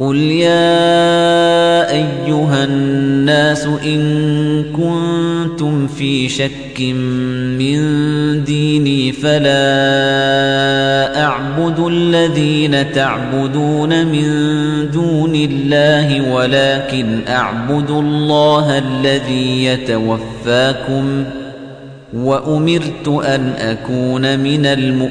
قل يا أيها الناس إن كنتم في شك من ديني فلا أعبد الذين تعبدون من دون الله ولكن أعبد الله الذي يتوفاكم وأمرت أن أكون من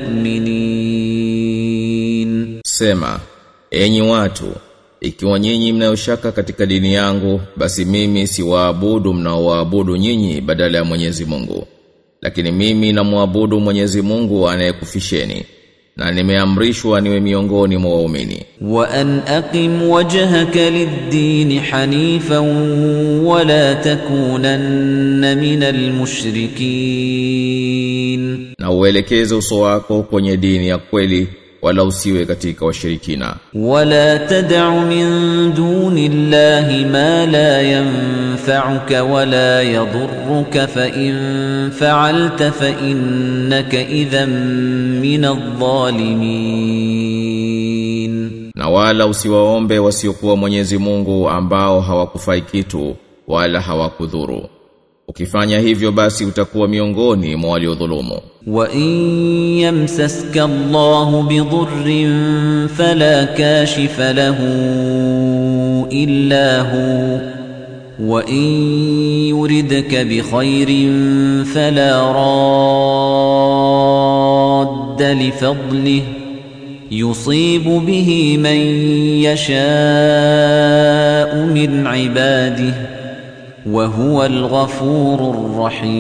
المؤمنين. Sema, enyi watu, ikiwa nyinyi mnayoshaka katika dini yangu, basi mimi siwaabudu mnaoabudu nyinyi badala ya Mwenyezi Mungu. Lakini mimi namwabudu Mwenyezi Mungu anayekufisheni, na nimeamrishwa niwe miongoni mwa waumini. Wa an aqim wajhaka lid-din hanifan wa la takunanna minal mushrikin. Na uelekeze uso wako kwenye dini ya kweli, wala usiwe katika washirikina. Wala tad'u min dunillahi ma la yanfa'uka wala yadhurruka fa in fa'alta fa innaka idhan min adh-dhalimin. Na wala usiwaombe wasiokuwa Mwenyezi Mungu ambao hawakufai kitu wala hawakudhuru. Ukifanya hivyo basi utakuwa miongoni mwa waliodhulumu. Wa in yamsaska Allahu bidhurrin fala kashifa lahu illa hu wa in yuridka bikhairin fala radda li fadlihi yusibu bihi man yasha'u min 'ibadihi wa huwa al-ghafurur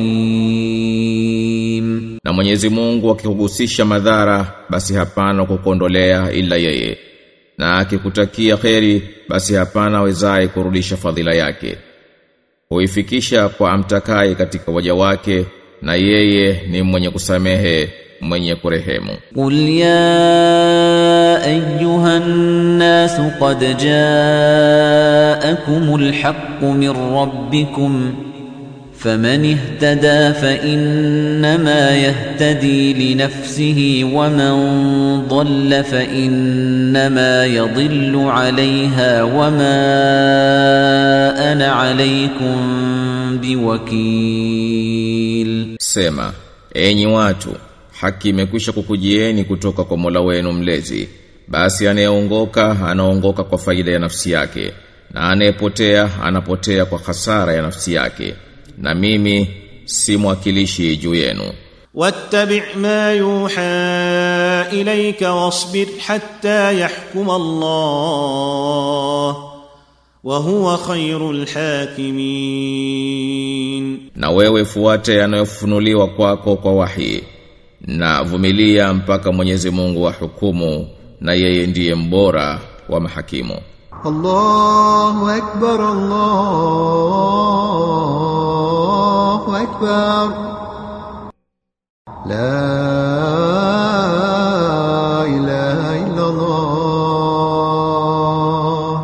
rahim. Na Mwenyezi Mungu akikuhusisha madhara basi hapana kukondolea ila yeye, na akikutakia kheri basi hapana awezaye kurudisha fadhila yake. Huifikisha kwa amtakaye katika waja wake, na yeye ni mwenye kusamehe mwenye kurehemu. Qul ya ayyuhan nas qad ja'akumul haqqu min rabbikum faman ihtada fa innama yahtadi li nafsihi wa man dhalla fa innama yadhillu 'alayha wa ma ana 'alaykum biwakil. Sema, enyi watu, haki imekwisha kukujieni kutoka kwa Mola wenu mlezi, basi anayeongoka anaongoka kwa faida ya nafsi yake, na anayepotea anapotea kwa hasara ya nafsi yake, na mimi si mwakilishi juu yenu. Wattabi' ma yuha ilayka wasbir hatta yahkum Allah wa huwa khairul hakimin. Na wewe fuate yanayofunuliwa kwako kwa wahi, na vumilia mpaka Mwenyezi Mungu ahukumu, na yeye ndiye mbora wa mahakimu. Allahu akbar, Allahu akbar. La ilaha illa Allah.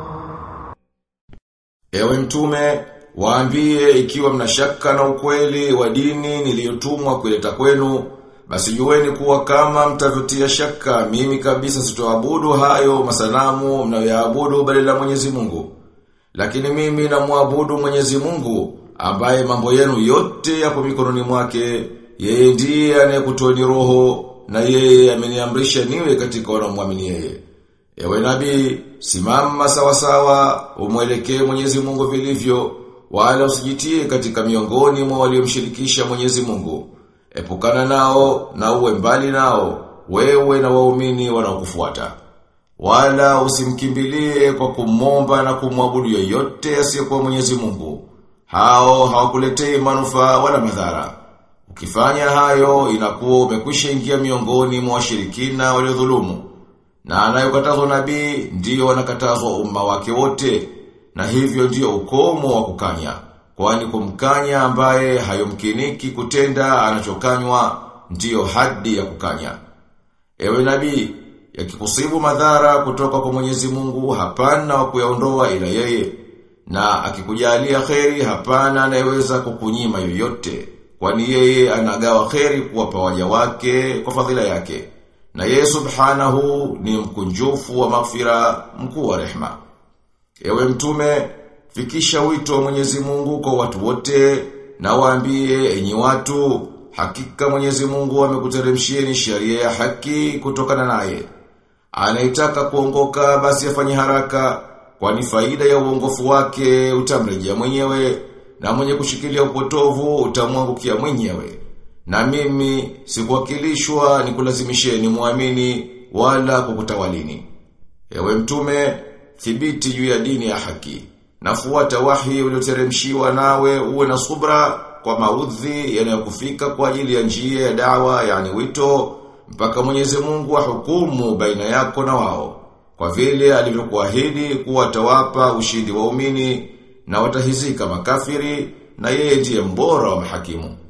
Ewe mtume, waambie ikiwa mnashaka na ukweli wa dini niliyotumwa kuleta kwenu, basi jueni kuwa kama mtavyotia shaka, mimi kabisa sitoabudu hayo masanamu mnayoyaabudu badala ya Mwenyezi Mungu. Lakini mimi namwabudu Mwenyezi Mungu ambaye mambo yenu yote yapo mikononi mwake. Yeye ndiye anayekutoeni roho, na yeye ameniamrisha niwe katika wanaomwamini yeye. Ewe nabii, simama sawa sawa, umwelekee Mwenyezi Mungu vilivyo, wala usijitie katika miongoni mwa waliomshirikisha Mwenyezi Mungu. Epukana nao na uwe mbali nao, wewe na waumini wanaokufuata. Wala usimkimbilie kwa kumomba na kumwabudu yoyote asiyekuwa Mwenyezi Mungu. Hao hawakuletei manufaa wala madhara. Ukifanya hayo inakuwa umekwisha ingia miongoni mwa washirikina waliodhulumu. Na anayokatazwa nabii ndiyo wanakatazwa umma wake wote, na hivyo ndiyo ukomo wa kukanya. Kwani kumkanya ambaye hayomkiniki kutenda anachokanywa ndiyo hadi ya kukanya. Ewe nabii, yakikusibu madhara kutoka kwa Mwenyezi Mungu, hapana wa kuyaondoa ila yeye, na akikujalia kheri hapana anayeweza kukunyima yoyote, kwani yeye anagawa kheri kuwapa waja wake kwa fadhila yake. Na yeye subhanahu ni mkunjufu wa maghfira, mkuu wa rehema. Ewe mtume, fikisha wito wa Mwenyezi Mungu kwa watu wote na waambie, enyi watu, hakika Mwenyezi Mungu amekuteremshieni sheria ya haki kutokana naye. Anaitaka kuongoka basi afanye haraka, kwani faida ya uongofu wake utamrejea mwenyewe, na mwenye kushikilia upotovu utamwangukia mwenyewe. Na mimi sikuwakilishwa nikulazimisheni muamini wala kukutawalini. Ewe mtume, thibiti juu ya dini ya haki. Nafuata wahi ulioteremshiwa nawe, uwe na subra kwa maudhi yanayokufika kwa ajili ya njia ya dawa, yani wito, mpaka Mwenyezi Mungu ahukumu baina yako na wao. Kwa vile alivyokuahidi kuwa atawapa ushindi waumini na watahizika makafiri, na yeye ndiye mbora wa mahakimu.